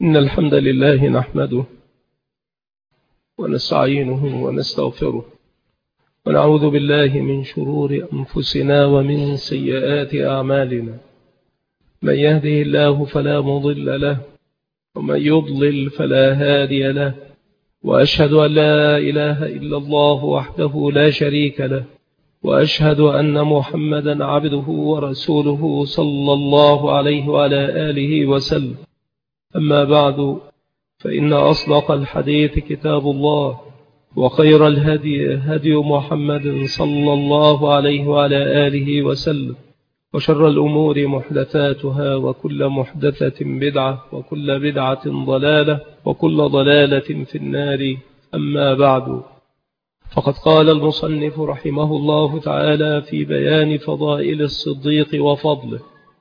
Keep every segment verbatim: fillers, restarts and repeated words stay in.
إن الحمد لله نحمده ونستعينه ونستغفره ونعوذ بالله من شرور أنفسنا ومن سيئات أعمالنا. من يهده الله فلا مضل له ومن يضلل فلا هادي له، وأشهد أن لا إله إلا الله وحده لا شريك له، وأشهد أن محمدا عبده ورسوله صلى الله عليه وعلى آله وسلم. أما بعد، فإن أصدق الحديث كتاب الله، وخير الهدي هدي محمد صلى الله عليه وعلى آله وسلم، وشر الأمور محدثاتها، وكل محدثة بدعة، وكل بدعة ضلالة، وكل ضلالة في النار. أما بعد، فقد قال المصنف رحمه الله تعالى في بيان فضائل الصديق وفضله.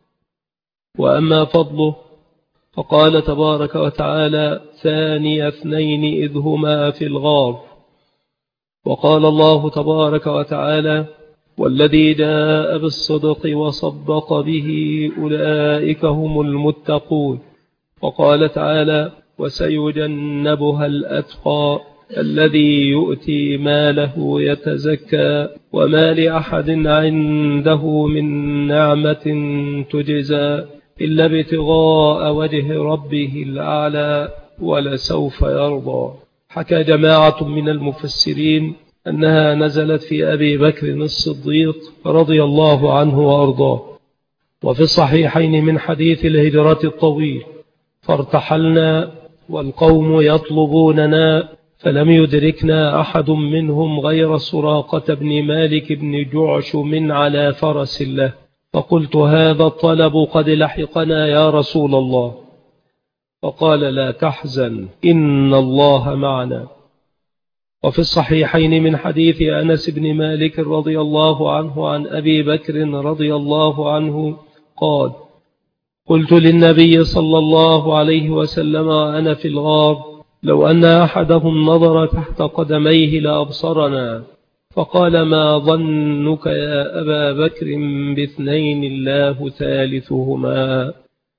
وأما فضله فقال تبارك وتعالى: ثاني اثنين إذ هما في الغار. وقال الله تبارك وتعالى: والذي جاء بالصدق وصدق به أولئك هم المتقون. وقال تعالى: وسيجنبها الأتقى الذي يؤتي ماله يتزكى وما لأحد عنده من نعمة تجزى إلا ابتغاء وجه ربه الأعلى ولسوف يرضى. حكى جماعة من المفسرين أنها نزلت في أبي بكر الصديق رضي الله عنه وأرضاه. وفي الصحيحين من حديث الهجرة الطويل: فارتحلنا والقوم يطلبوننا فلم يدركنا أحد منهم غير سراقة بن مالك بن جعشم على فرس له، فقلت: هذا الطلب قد لحقنا يا رسول الله. فقال: لا تحزن، إن الله معنا. وفي الصحيحين من حديث أنس بن مالك رضي الله عنه عن أبي بكر رضي الله عنه قال: قلت للنبي صلى الله عليه وسلم أنا في الغار: لو أن أحدهم نظر تحت قدميه لأبصرنا. فقال: ما ظنك يا أبا بكر باثنين الله ثالثهما.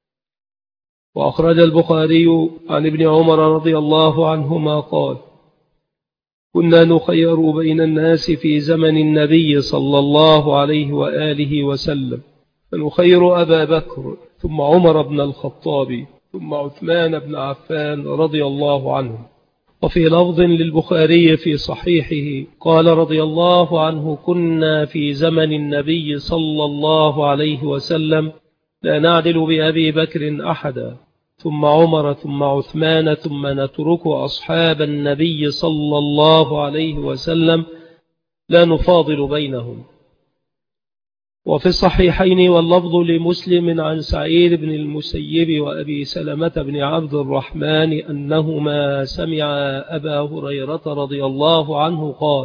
وأخرج البخاري عن ابن عمر رضي الله عنهما قال: كنا نخير بين الناس في زمن النبي صلى الله عليه وآله وسلم، فنخير أبا بكر ثم عمر بن الخطاب ثم عثمان بن عفان رضي الله عنه. وفي لفظ للبخاري في صحيحه قال رضي الله عنه: كنا في زمن النبي صلى الله عليه وسلم لا نعدل بأبي بكر أحدا، ثم عمر ثم عثمان، ثم نترك أصحاب النبي صلى الله عليه وسلم لا نفاضل بينهم. وفي الصحيحين واللفظ لمسلم عن سعيد بن المسيب وأبي سلمة بن عبد الرحمن أنهما سمعا أبا هريرة رضي الله عنه قال: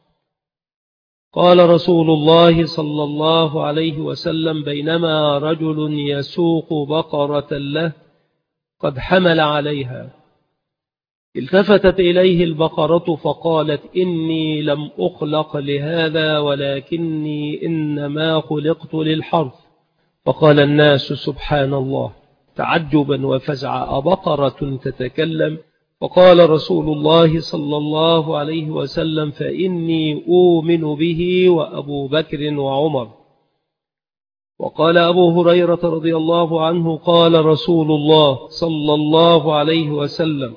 قال رسول الله صلى الله عليه وسلم: بينما رجل يسوق بقرة له قد حمل عليها، التفتت إليه البقرة فقالت: إني لم أخلق لهذا ولكني إنما خلقت للحرث. فقال الناس: سبحان الله، تعجبا وفزعا، أبقرة تتكلم؟ فقال رسول الله صلى الله عليه وسلم: فإني أؤمن به وأبو بكر وعمر. وقال أبو هريرة رضي الله عنه: قال رسول الله صلى الله عليه وسلم: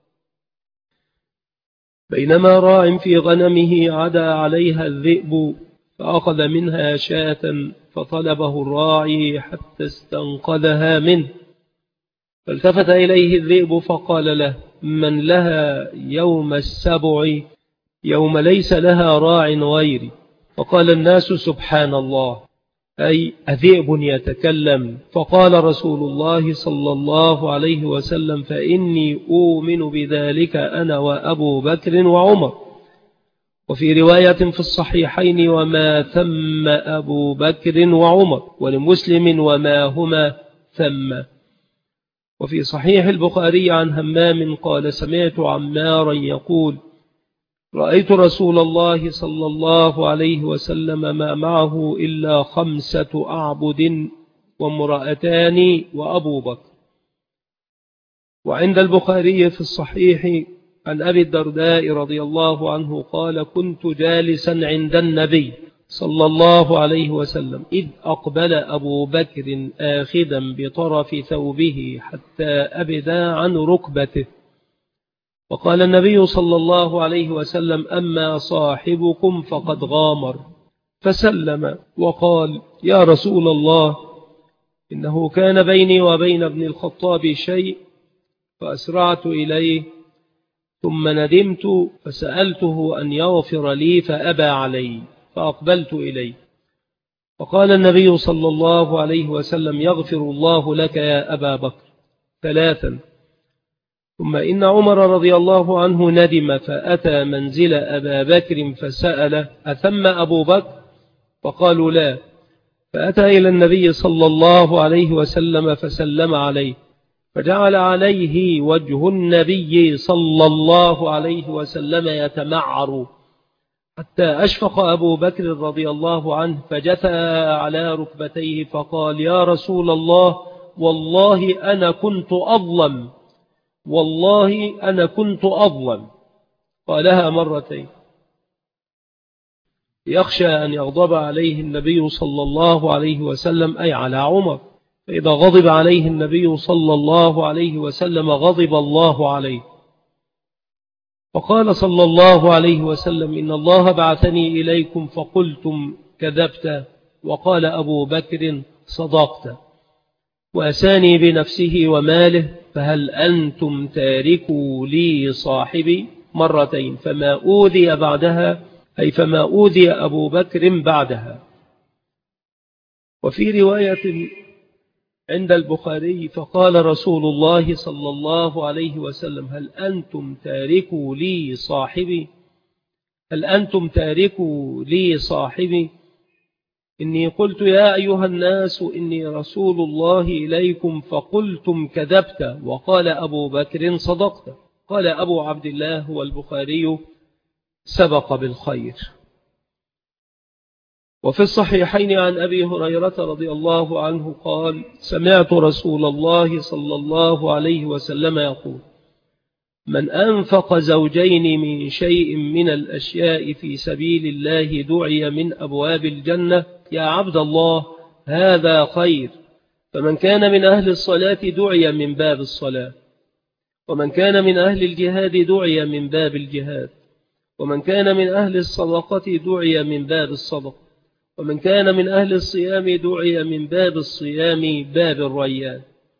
بينما راع في غنمه عدا عليها الذئب فأخذ منها شاة فطلبه الراعي حتى استنقذها منه، فالتفت إليه الذئب فقال له: من لها يوم السبع يوم ليس لها راع غيري. فقال الناس: سبحان الله، أي أذئب يتكلم؟ فقال رسول الله صلى الله عليه وسلم: فإني أؤمن بذلك أنا وأبو بكر وعمر. وفي رواية في الصحيحين: وما ثم أبو بكر وعمر، ولمسلم: وما هما ثم. وفي صحيح البخاري عن همام قال: سمعت عمارا يقول: رأيت رسول الله صلى الله عليه وسلم ما معه إلا خمسة أعبد وامرأتان وأبو بكر. وعند البخاري في الصحيح عن أبي الدرداء رضي الله عنه قال: كنت جالسا عند النبي صلى الله عليه وسلم إذ أقبل أبو بكر آخذا بطرف ثوبه حتى أبدا عن ركبته، وقال النبي صلى الله عليه وسلم: أما صاحبكم فقد غامر، فسلم وقال: يا رسول الله، إنه كان بيني وبين ابن الخطاب شيء فأسرعت إليه، ثم ندمت فسألته أن يغفر لي فأبى علي، فأقبلت إليه، فقال النبي صلى الله عليه وسلم: يغفر الله لك يا أبا بكر ثلاثا. ثم إن عمر رضي الله عنه ندم فأتى منزل أبا بكر فسأل: أثم أبو بكر؟ فقالوا: لا. فأتى إلى النبي صلى الله عليه وسلم فسلم عليه، فجعل عليه وجه النبي صلى الله عليه وسلم يتمعر، حتى أشفق أبو بكر رضي الله عنه فجثى على ركبتيه فقال: يا رسول الله، والله أنا كنت أظلم، والله أنا كنت أظلم. قالها مرتين يخشى أن يغضب عليه النبي صلى الله عليه وسلم، أي على عمر، فإذا غضب عليه النبي صلى الله عليه وسلم غضب الله عليه. فقال صلى الله عليه وسلم: إن الله بعثني إليكم فقلتم كذبت، وقال أبو بكر: صدقت، وأساني بنفسه وماله، فهل أنتم تاركوا لي صاحبي؟ مرتين، فما أوذي بعدها، أي فما أوذي أبو بكر بعدها. وفي رواية عند البخاري: فقال رسول الله صلى الله عليه وسلم: هل أنتم تاركوا لي صاحبي؟ هل أنتم تاركوا لي صاحبي؟ إني قلت: يا أيها الناس، إني رسول الله إليكم، فقلتم كذبت، وقال أبو بكر: صدقت. قال أبو عبد الله والبخاري: سبق بالخير. وفي الصحيحين عن أبي هريرة رضي الله عنه قال: سمعت رسول الله صلى الله عليه وسلم يقول: من أنفق زوجين من شيء من الأشياء في سبيل الله دعي من أبواب الجنة. يا عبد الله، هذا خير. فمن كان من أهل الصلاة دعي من باب الصلاة، ومن كان من أهل الجهاد دعي من باب الجهاد، ومن كان من أهل الصدقة دعي من باب الصدقة، ومن كان من أهل الصيام دعي من باب الصيام، باب الريان.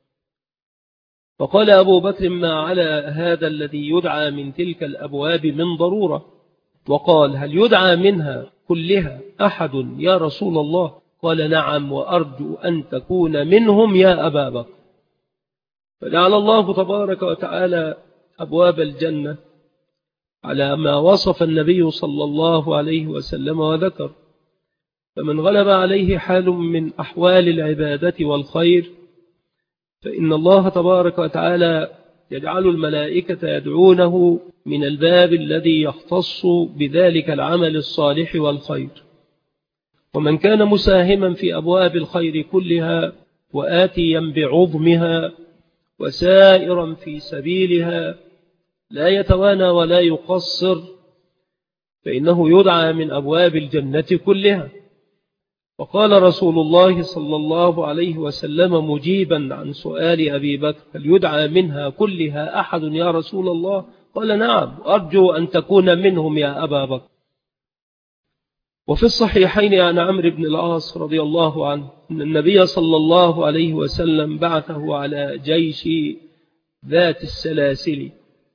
فقال أبو بكر: ما على هذا الذي يدعى من تلك الأبواب من ضرورة؟ وقال: هل يدعى منها كلها أحد يا رسول الله؟ قال: نعم، وأرجو أن تكون منهم يا أبا بكر. فجعل الله تبارك وتعالى أبواب الجنة على ما وصف النبي صلى الله عليه وسلم وذكر. فمن غلب عليه حال من أحوال العبادة والخير، فإن الله تبارك وتعالى يجعل الملائكة يدعونه من الباب الذي يختص بذلك العمل الصالح والخير. ومن كان مساهما في أبواب الخير كلها وآتيا بعظمها وسائرا في سبيلها لا يتوانى ولا يقصر، فإنه يدعى من أبواب الجنة كلها. وقال رسول الله صلى الله عليه وسلم مجيبا عن سؤال أبي بكر: هل يدعى منها كلها أحد يا رسول الله؟ قال: نعم، أرجو أن تكون منهم يا أبا بكر. وفي الصحيحين عن عمرو بن العاص رضي الله عنه أن النبي صلى الله عليه وسلم بعثه على جيش ذات السلاسل،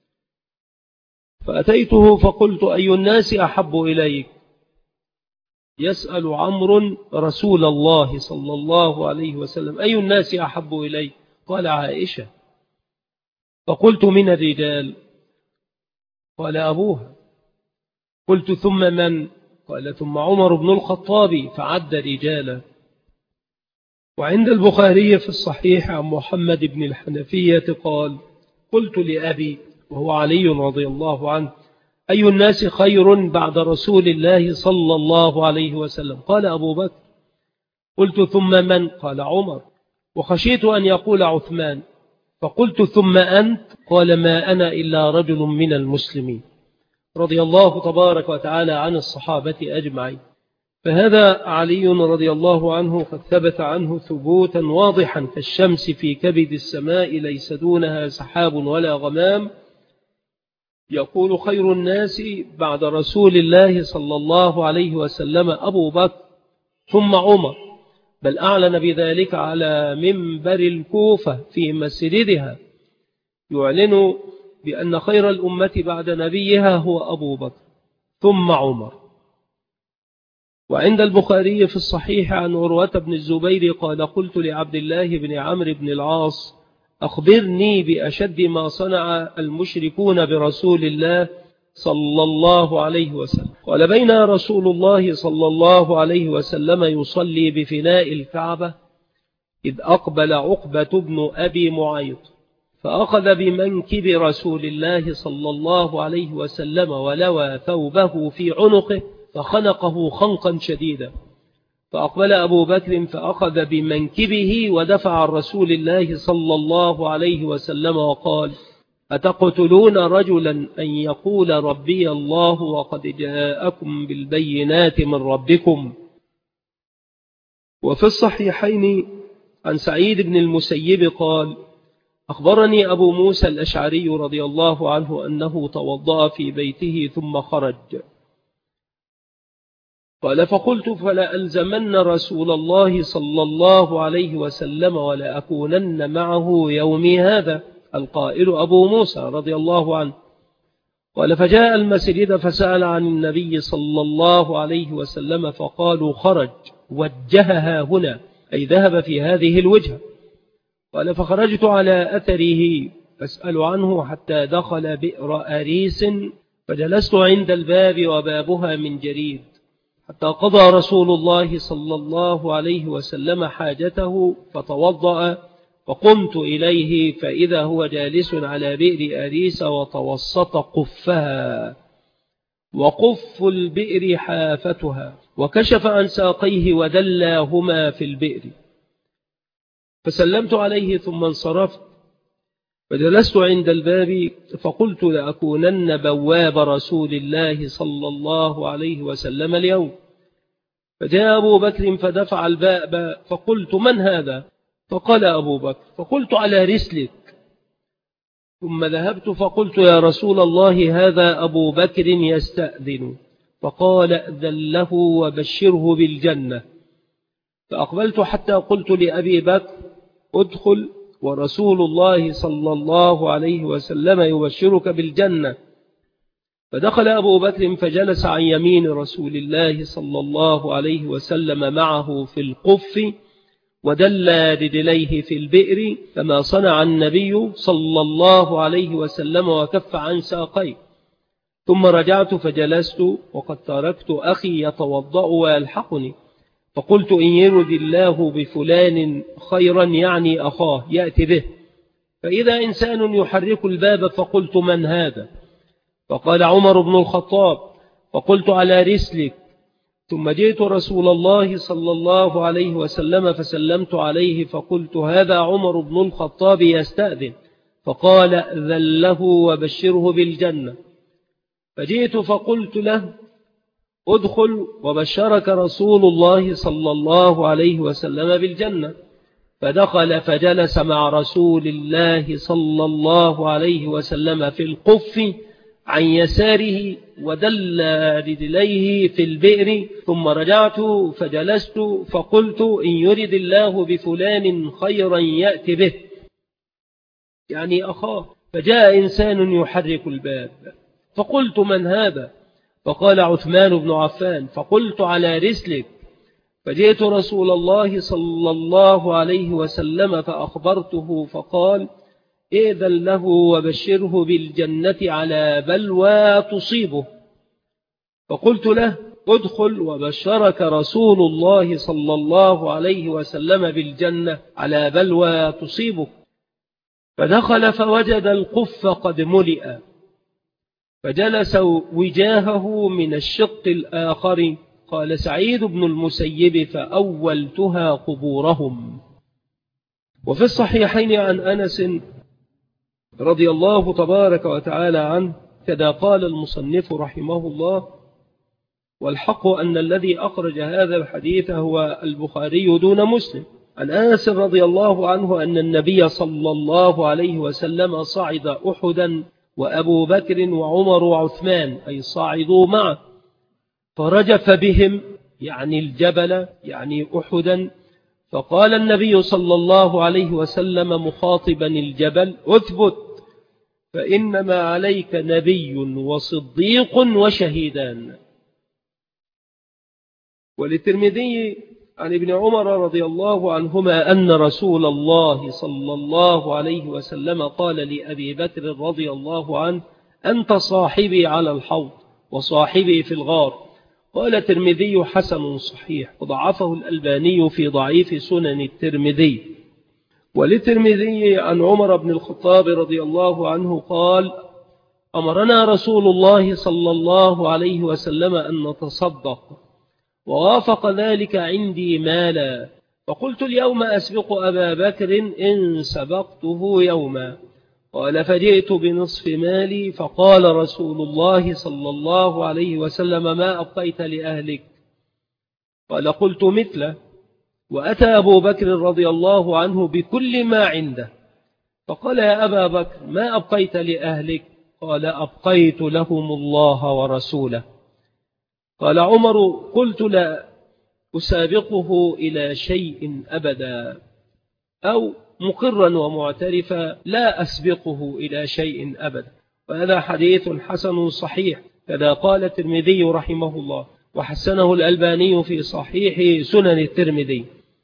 فأتيته فقلت: أي الناس أحب إليك؟ يسأل عمرو رسول الله صلى الله عليه وسلم: أي الناس أحب إليك؟ قال: عائشة. فقلت: من الرجال؟ قال: أبوها. قلت: ثم من؟ قال: ثم عمر بن الخطاب، فعد رجالا. وعند البخاري في الصحيح عن محمد بن الحنفية قال: قلت لأبي وهو علي رضي الله عنه: أي الناس خير بعد رسول الله صلى الله عليه وسلم؟ قال: أبو بكر. قلت: ثم من؟ قال: عمر. وخشيت أن يقول عثمان، فقلت ثم أنت؟ قال ما أنا إلا رجل من المسلمين. رضي الله تبارك وتعالى عن الصحابة أجمعين. فهذا علي رضي الله عنه قد ثبت عنه ثبوتا واضحا كالشمس في كبد السماء ليس دونها سحاب ولا غمام، يقول خير الناس بعد رسول الله صلى الله عليه وسلم أبو بكر ثم عمر، بل أعلن بذلك على منبر الكوفة في مسجدها، يعلن بأن خير الأمة بعد نبيها هو أبو بكر ثم عمر. وعند البخاري في الصحيح عن عروة بن الزبير قال قلت لعبد الله بن عمرو بن العاص أخبرني بأشد ما صنع المشركون برسول الله صلى الله عليه وسلم. قال بين رسول الله صلى الله عليه وسلم يصلي بفناء الكعبة إذ أقبل عقبة بن أبي معيط فأخذ بمنكب رسول الله صلى الله عليه وسلم ولوى ثوبه في عنقه فخنقه خنقا شديدا، فأقبل أبو بكر فأخذ بمنكبه ودفع رسول الله صلى الله عليه وسلم وقال أتقتلون رجلا أن يقول ربي الله وقد جاءكم بالبينات من ربكم؟ وفي الصحيحين عن سعيد بن المسيب قال أخبرني أبو موسى الأشعري رضي الله عنه أنه توضأ في بيته ثم خرج، قال فقلت فلا ألزمن رسول الله صلى الله عليه وسلم ولا أكونن معه يومي هذا، القائل أبو موسى رضي الله عنه. قال فجاء المسجد فسأل عن النبي صلى الله عليه وسلم فقالوا خرج وجهها هنا، أي ذهب في هذه الوجهة. قال فخرجت على أثره فاسأل عنه حتى دخل بئر أريس فجلست عند الباب وبابها من جريد حتى قضى رسول الله صلى الله عليه وسلم حاجته فتوضأ، فقمت إليه فإذا هو جالس على بئر أريس وتوسط قفها، وقف البئر حافتها، وكشف عن ساقيه ودلاهما في البئر، فسلمت عليه ثم انصرفت فجلست عند الباب فقلت لأكونن بواب رسول الله صلى الله عليه وسلم اليوم. فجاء أبو بكر فدفع الباب فقلت من هذا؟ فقال أبو بكر، فقلت على رسلك. ثم ذهبت فقلت يا رسول الله هذا أبو بكر يستأذن، فقال أذن له وبشره بالجنة. فأقبلت حتى قلت لأبي بكر ادخل ورسول الله صلى الله عليه وسلم يبشرك بالجنة. فدخل أبو بكر فجلس عن يمين رسول الله صلى الله عليه وسلم معه في القف ودلى رجليه في البئر كما صنع النبي صلى الله عليه وسلم وكف عن ساقيه. ثم رجعت فجلست وقد تركت أخي يتوضأ ويلحقني، فقلت إن يرد الله بفلان خيرا يعني أخاه يأتي به، فإذا إنسان يحرك الباب فقلت من هذا؟ فقال عمر بن الخطاب، فقلت على رسلك. ثم جئت رسول الله صلى الله عليه وسلم فسلمت عليه فقلت هذا عمر بن الخطاب يستأذن، فقال أذن له وبشره بالجنة. فجئت فقلت له ادخل وبشرك رسول الله صلى الله عليه وسلم بالجنة. فدخل فجلس مع رسول الله صلى الله عليه وسلم في القف عن يساره ودل رجليه في البئر. ثم رجعت فجلست فقلت إن يرد الله بفلان خيرا يأتي به، يعني أخاه. فجاء إنسان يحرك الباب فقلت من هذا؟ فقال عثمان بن عفان، فقلت على رسلك. فجئت رسول الله صلى الله عليه وسلم فأخبرته فقال إذن له وبشره بالجنة على بلوى تصيبه. فقلت له ادخل وبشرك رسول الله صلى الله عليه وسلم بالجنة على بلوى تصيبه. فدخل فوجد القف قد ملئ، فجلس وجاهه من الشق الآخر. قال سعيد بن المسيب فأولتها قبورهم. وفي الصحيحين عن أنس رضي الله تبارك وتعالى عنه. كذا قال المصنف رحمه الله: والحق أن الذي أخرج هذا الحديث هو البخاري دون مسلم. عن أنس رضي الله عنه أن النبي صلى الله عليه وسلم صعد أحدا وأبو بكر وعمر وعثمان، أي صعدوا معه، فرجف بهم، يعني الجبل، يعني أحدا. فقال النبي صلى الله عليه وسلم مخاطبا الجبل: اثبت، فإنما عليك نبي وصديق وشهيدان. وللترمذي عن ابن عمر رضي الله عنهما أن رسول الله صلى الله عليه وسلم قال لأبي بكر رضي الله عنه: أنت صاحبي على الحوض وصاحبي في الغار. قال الترمذي: حسن صحيح، وضعفه الألباني في ضعيف سنن الترمذي. وللترمذي عن عمر بن الخطاب رضي الله عنه قال: أمرنا رسول الله صلى الله عليه وسلم أن نتصدق، ووافق ذلك عندي مالا، فقلت اليوم أسبق أبا بكر إن سبقته يوما. قال: فجئت بنصف مالي، فقال رسول الله صلى الله عليه وسلم: ما أبقيت لأهلك؟ قال: قلت مثله. وأتى أبو بكر رضي الله عنه بكل ما عنده، فقال: يا أبا بكر، ما أبقيت لأهلك؟ قال: أبقيت لهم الله ورسوله. قال عمر: قلت: لا أسابقه إلى شيء أبدا، أو مقرا ومعترفا: لا أسبقه إلى شيء أبدا. وهذا حديث حسن صحيح. كذا قال الترمذي رحمه الله، وحسنه الألباني في صحيح سنن الترمذي.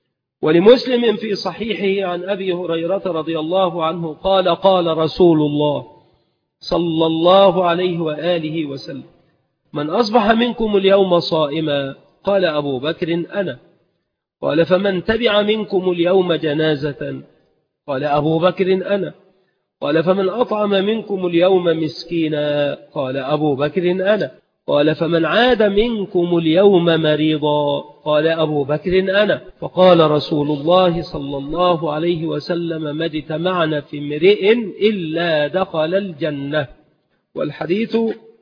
ولمسلم في صحيحه عن أبي هريرة رضي الله عنه قال: قال رسول الله صلى الله عليه وآله وسلم: من أصبح منكم اليوم صائما؟ قال أبو بكر: أنا. قال: فمن تبع منكم اليوم جنازة؟ قال أبو بكر: أنا. قال: فمن أطعم منكم اليوم مسكينا؟ قال أبو بكر: أنا. قال: فمن عاد منكم اليوم مريضا؟ قال أبو بكر: أنا. فقال رسول الله صلى الله عليه وسلم: ما اجتمعنا في امرئ إلا دخل الجنة. والحديث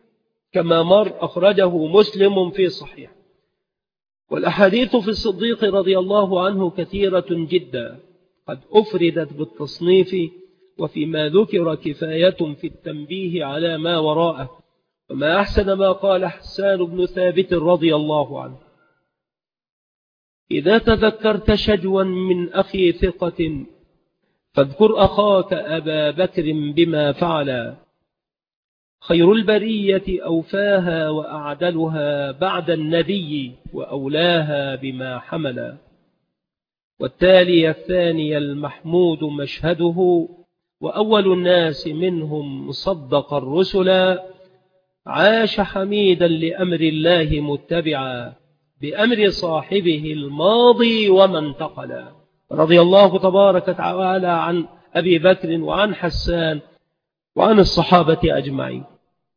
كما مر أخرجه مسلم في صحيح. والأحاديث في الصديق رضي الله عنه كثيرة جدا، قد أفردت بالتصنيف، وفيما ذكر كفاية في التنبيه على ما وراءه. وما أحسن ما قال حسان بن ثابت رضي الله عنه: إذا تذكرت شجوا من أخي ثقة فاذكر أخاك أبا بكر بما فعل، خير البرية أوفاها وأعدلها بعد النبي وأولاها بما حمل. والتالي الثاني المحمود مشهده، وأول الناس منهم صدق الرسل، عاش حميدا لأمر الله متبعا بأمر صاحبه الماضي وما انتقل. رضي الله تبارك وتعالى عن أبي بكر وعن حسان وعن الصحابة أجمعين.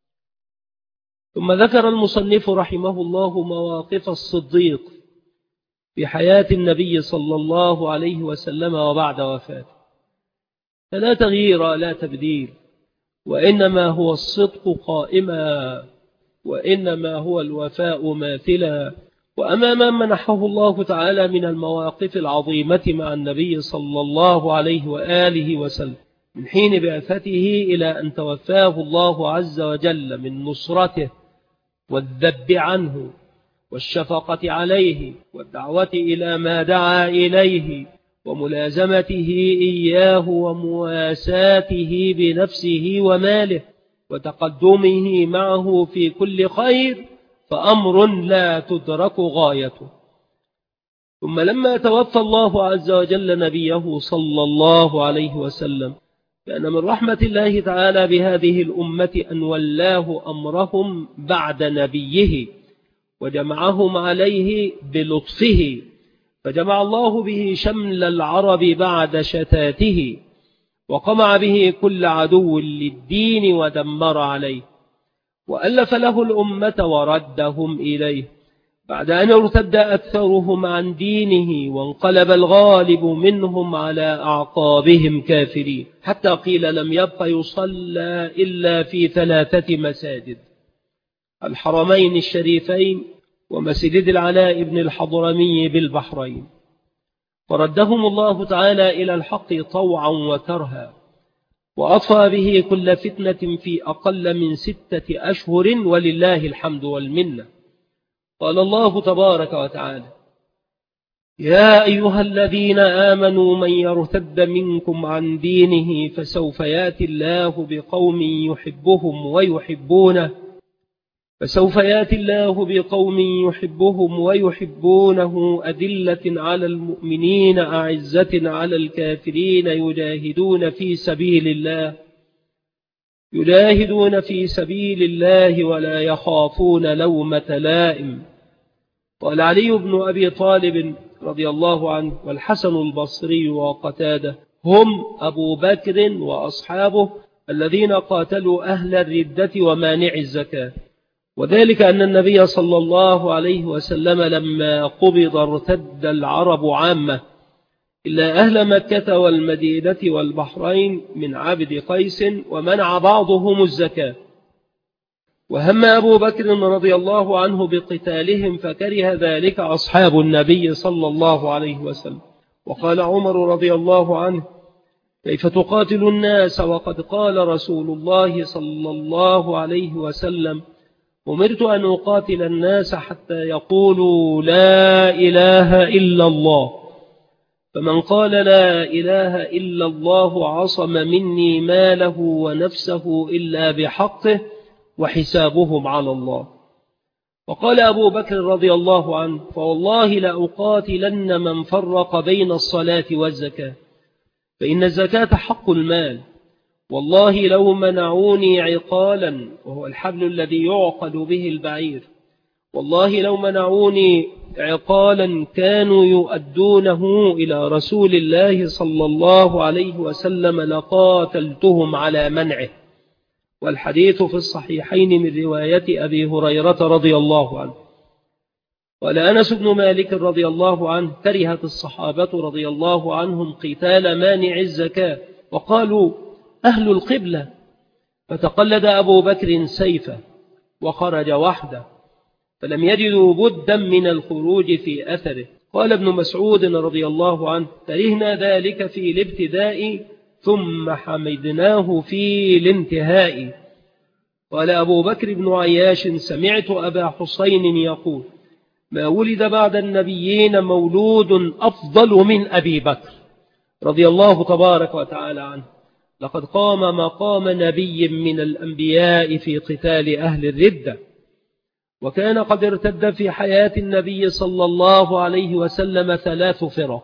ثم ذكر المصنف رحمه الله مواقف الصديق في حياة النبي صلى الله عليه وسلم وبعد وفاته، فلا تغيير لا تبديل، وإنما هو الصدق قائما، وإنما هو الوفاء ماثلا. وأما من منحه الله تعالى من المواقف العظيمة مع النبي صلى الله عليه وآله وسلم من حين بعثته إلى أن توفاه الله عز وجل من نصرته والذب عنه والشفقة عليه والدعوة إلى ما دعا إليه وملازمته إياه ومواساته بنفسه وماله وتقدمه معه في كل خير، فأمر لا تدرك غايته. ثم لما توفى الله عز وجل نبيه صلى الله عليه وسلم، كان من رحمة الله تعالى بهذه الأمة أن ولاه أمرهم بعد نبيه وجمعهم عليه بلطفه، فجمع الله به شمل العرب بعد شتاته، وقمع به كل عدو للدين ودمر عليه، وألف له الأمة وردهم إليه، بعد أن ارتد أكثرهم عن دينه وانقلب الغالب منهم على أعقابهم كافرين، حتى قيل لم يبق يصلى إلا في ثلاثة مساجد: الحرمين الشريفين ومسجد العلاء بن الحضرمي بالبحرين. فردهم الله تعالى إلى الحق طوعا وكرها، وأطفى به كل فتنة في أقل من ستة أشهر، ولله الحمد والمنة. قال الله تبارك وتعالى: يا أيها الذين آمنوا من يرتد منكم عن دينه فسوف يأتي الله بقوم يحبهم ويحبونه فسوف يأتي الله بقوم يحبهم ويحبونه أذلة على المؤمنين أعزة على الكافرين يجاهدون في سبيل الله يجاهدون في سبيل الله ولا يخافون لومة لائم. قال علي بن أبي طالب رضي الله عنه والحسن البصري وقتاده: هم أبو بكر وأصحابه الذين قاتلوا أهل الردة ومانع الزكاة. وذلك أن النبي صلى الله عليه وسلم لما قبض ارتد العرب عامة إلا أهل مكة والمدينة والبحرين من عبد قيس، ومنع بعضهم الزكاة. وهم أبو بكر رضي الله عنه بقتالهم فكره ذلك أصحاب النبي صلى الله عليه وسلم. وقال عمر رضي الله عنه: كيف تقاتل الناس وقد قال رسول الله صلى الله عليه وسلم: أمرت أن أقاتل الناس حتى يقولوا لا إله إلا الله، فمن قال لا إله إلا الله عصم مني ماله ونفسه إلا بحقه وحسابهم على الله. وقال أبو بكر رضي الله عنه: فوالله لأقاتلن من فرق بين الصلاة والزكاة، فإن الزكاة حق المال، والله لو منعوني عقالا وهو الحبل الذي يعقد به البعير، والله لو منعوني عقالا كانوا يؤدونه إلى رسول الله صلى الله عليه وسلم لقاتلتهم على منعه. والحديث في الصحيحين من رواية أبي هريرة رضي الله عنه. قال أنس بن مالك رضي الله عنه: كرهت الصحابة رضي الله عنهم قتال مانع الزكاة، وقالوا أهل القبلة، فتقلد أبو بكر سيفه وخرج وحده، فلم يجدوا بدا من الخروج في أثره. قال ابن مسعود رضي الله عنه: كرهنا ذلك في الابتداء ثم حمدناه في الانتهاء. قال أبو بكر بن عياش: سمعت أبا حسين يقول: ما ولد بعد النبيين مولود أفضل من أبي بكر رضي الله تبارك وتعالى عنه، لقد قام مقام نبي من الأنبياء في قتال أهل الردة. وكان قد ارتد في حياة النبي صلى الله عليه وسلم ثلاث فرق،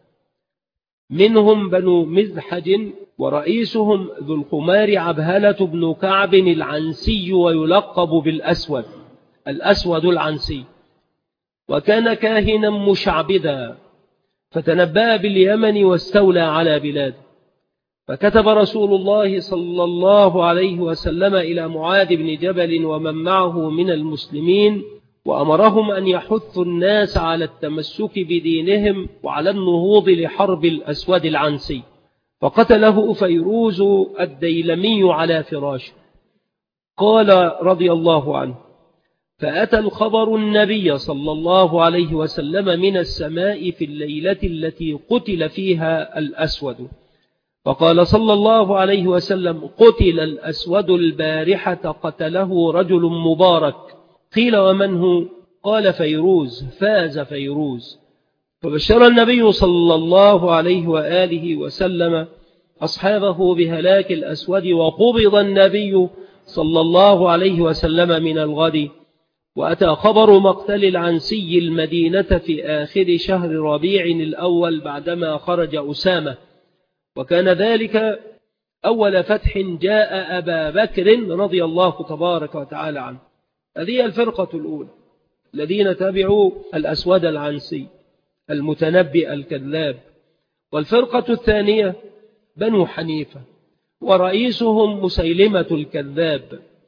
منهم بنو مزحج، ورئيسهم ذو القمار عبهلة بن كعب العنسي ويلقب بالأسود الأسود العنسي، وكان كاهنا مشعبدا، فتنبأ باليمن واستولى على بلاده. فكتب رسول الله صلى الله عليه وسلم إلى معاذ بن جبل ومن معه من المسلمين، وأمرهم أن يحثوا الناس على التمسك بدينهم وعلى النهوض لحرب الأسود العنسي. فقتله فيروز الديلمي على فراشه. قال رضي الله عنه: فأتى الخبر النبي صلى الله عليه وسلم من السماء في الليلة التي قتل فيها الأسود، فقال صلى الله عليه وسلم: قتل الأسود البارحة، قتله رجل مبارك. قيل: ومن هو؟ قال: فيروز، فاز فيروز. فبشر النبي صلى الله عليه وآله وسلم أصحابه بهلاك الأسود، وقبض النبي صلى الله عليه وسلم من الغد. وأتى خبر مقتل العنسي المدينة في آخر شهر ربيع الأول بعدما خرج أسامة، وكان ذلك أول فتح جاء أبا بكر رضي الله تبارك وتعالى عنه. هذه الفرقة الأولى الذين تبعوا الأسود العنسي المتنبئ الكذاب. والفرقة الثانية بنو حنيفة، ورئيسهم مسيلمة الكذاب.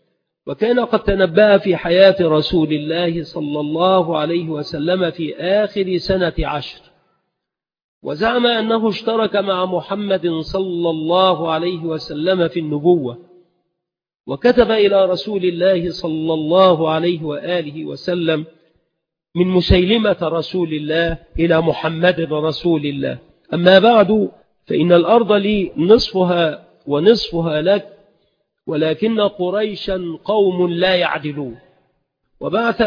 وكان قد تنبأ في حياة رسول الله صلى الله عليه وسلم في آخر سنة عشر، وزعم أنه اشترك مع محمد صلى الله عليه وسلم في النبوة، وكتب إلى رسول الله صلى الله عليه وآله وسلم من مسيلمة رسول الله إلى محمد رسول الله. أما بعد، فإن الأرض لي نصفها ونصفها لك، ولكن قريشا قوم لا يعدلون. وبعث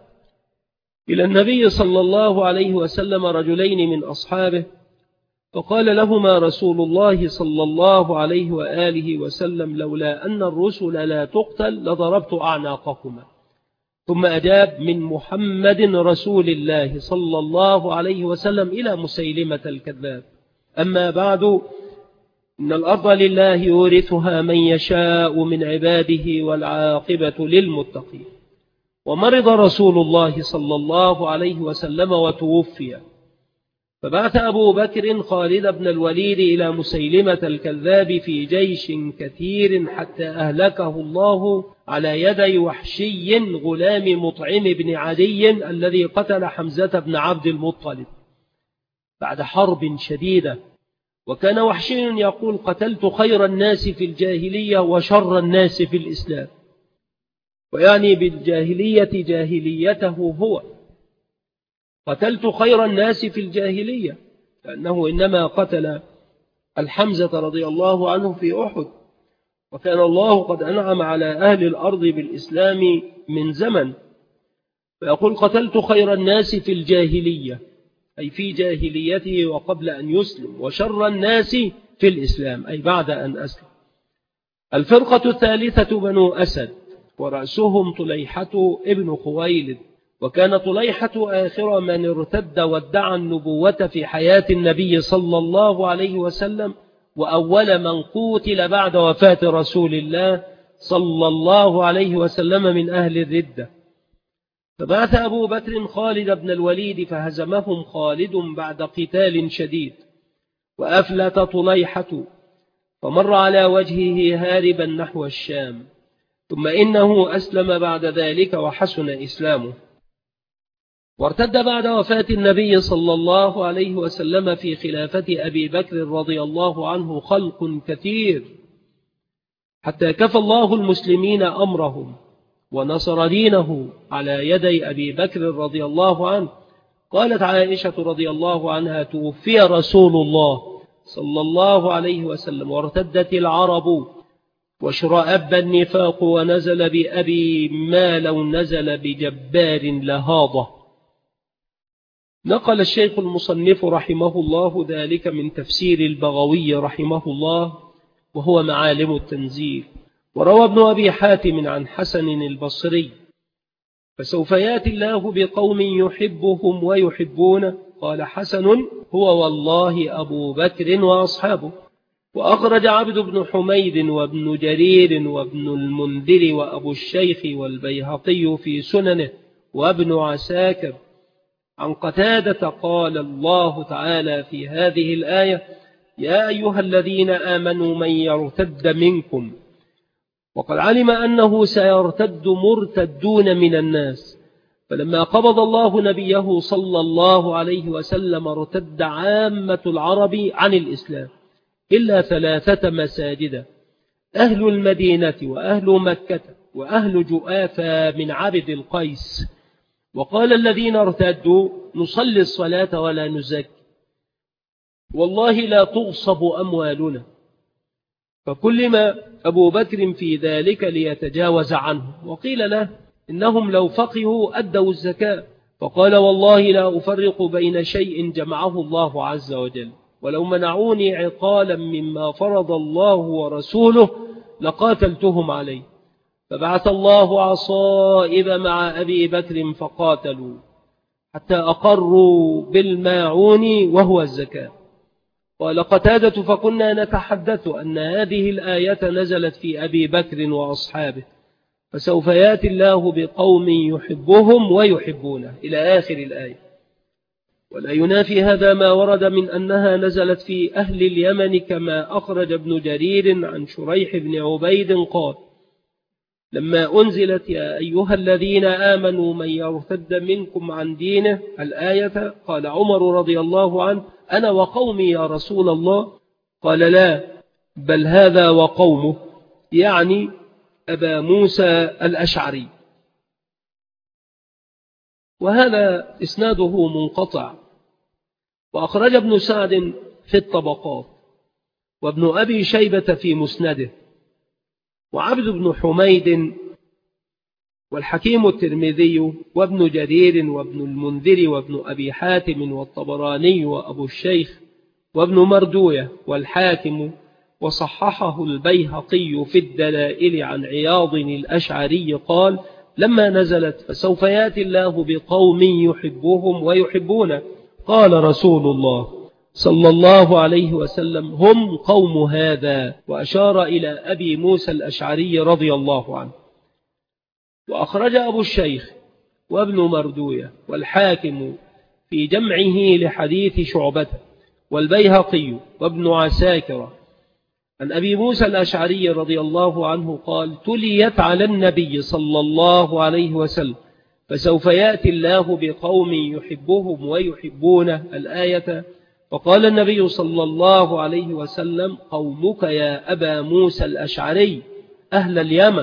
إلى النبي صلى الله عليه وسلم رجلين من أصحابه، فقال لهما رسول الله صلى الله عليه وآله وسلم: لولا أن الرسل لا تقتل لضربت أعناقكما. ثم أجاب من محمد رسول الله صلى الله عليه وسلم إلى مسيلمة الكذاب: أما بعد، إن الأرض لله يورثها من يشاء من عباده والعاقبة للمتقين. ومرض رسول الله صلى الله عليه وسلم وتوفي، فبعث أبو بكر خالد بن الوليد إلى مسيلمة الكذاب في جيش كثير حتى أهلكه الله على يدي وحشي غلام مطعم بن عدي الذي قتل حمزة بن عبد المطلب بعد حرب شديدة. وكان وحشي يقول: قتلت خير الناس في الجاهلية وشر الناس في الإسلام، ويعني بالجاهلية جاهليته هو. قتلت خير الناس في الجاهلية لأنه إنما قتل الحمزة رضي الله عنه في أحد، وكان الله قد أنعم على أهل الأرض بالإسلام من زمن. فيقول: قتلت خير الناس في الجاهلية، أي في جاهليته وقبل أن يسلم، وشر الناس في الإسلام، أي بعد أن أسلم. الفرقة الثالثة بنو أسد، ورأسهم طليحة ابن خويلد، وكان طليحة آخر من ارتد وادعى النبوة في حياة النبي صلى الله عليه وسلم، وأول من قتل بعد وفاة رسول الله صلى الله عليه وسلم من أهل الردة. فبعث أبو بكر خالد بن الوليد فهزمهم خالد بعد قتال شديد، وأفلت طليحة فمر على وجهه هاربا نحو الشام، ثم إنه أسلم بعد ذلك وحسن إسلامه. وارتد بعد وفاة النبي صلى الله عليه وسلم في خلافة أبي بكر رضي الله عنه خلق كثير، حتى كفى الله المسلمين أمرهم ونصر دينه على يدي أبي بكر رضي الله عنه. قالت عائشة رضي الله عنها: توفي رسول الله صلى الله عليه وسلم وارتدت العرب وشرأب النفاق، ونزل بأبي ما لو نزل بجبار لهاضة. نقل الشيخ المصنف رحمه الله ذلك من تفسير البغوي رحمه الله، وهو معالم التنزيل. وروى ابن أبي حاتم عن حسن البصري: فسوف يأتي الله بقوم يحبهم ويحبونه. قال حسن: هو والله أبو بكر وأصحابه. وأخرج عبد بن حميد وابن جرير وابن المنذر وأبو الشيخ والبيهقي في سننه وابن عساكر عن قتادة قال الله تعالى في هذه الآية: يا أيها الذين آمنوا من يرتد منكم، وقد علم أنه سيرتد مرتدون من الناس. فلما قبض الله نبيه صلى الله عليه وسلم ارتد عامة العرب عن الإسلام إلا ثلاثة مساجد: أهل المدينة وأهل مكة وأهل جؤافة من عبد القيس. وقال الذين ارتدوا: نصلي الصلاة ولا نزكي، والله لا تغصب أموالنا. فكلم أبو بكر في ذلك ليتجاوز عنه، وقيل له إنهم لو فقهوا أدوا الزكاة، فقال: والله لا أفرق بين شيء جمعه الله عز وجل، ولو منعوني عقالا مما فرض الله ورسوله لقاتلتهم عليه. فبعث الله عصائب مع أبي بكر فقاتلوا حتى أقروا بالماعون وهو الزكاة. قال قتادة: فكنا نتحدث أن هذه الآية نزلت في أبي بكر وأصحابه، فسوف يأتي الله بقوم يحبهم ويحبونه إلى آخر الآية. ولا ينافي هذا ما ورد من أنها نزلت في أهل اليمن، كما أخرج ابن جرير عن شريح بن عبيد قال: لما أنزلت يا أيها الذين آمنوا من يرتد منكم عن دينه الآية، قال عمر رضي الله عنه أنا وقومي يا رسول الله، قال لا بل هذا وقومه، يعني أبا موسى الأشعري. وهذا إسناده منقطع، وأخرج ابن سعد في الطبقات، وابن أبي شيبة في مسنده، وعبد بن حميد، والحكيم الترمذي، وابن جرير، وابن المنذر، وابن أبي حاتم، والطبراني، وأبو الشيخ، وابن مردوية، والحاكم، وصححه البيهقي في الدلائل عن عياض الأشعري قال لما نزلت فسوف يأتي الله بقوم يحبهم ويحبونه، قال رسول الله صلى الله عليه وسلم هم قوم هذا، وأشار إلى أبي موسى الأشعري رضي الله عنه. وأخرج أبو الشيخ وابن مردوية والحاكم في جمعه لحديث شعبة، والبيهقي وابن عساكر عن أبي موسى الأشعري رضي الله عنه قال تليت على النبي صلى الله عليه وسلم فسوف يأتي الله بقوم يحبهم ويحبونه الآية، فقال النبي صلى الله عليه وسلم قومك يا أبا موسى الأشعري أهل اليمن.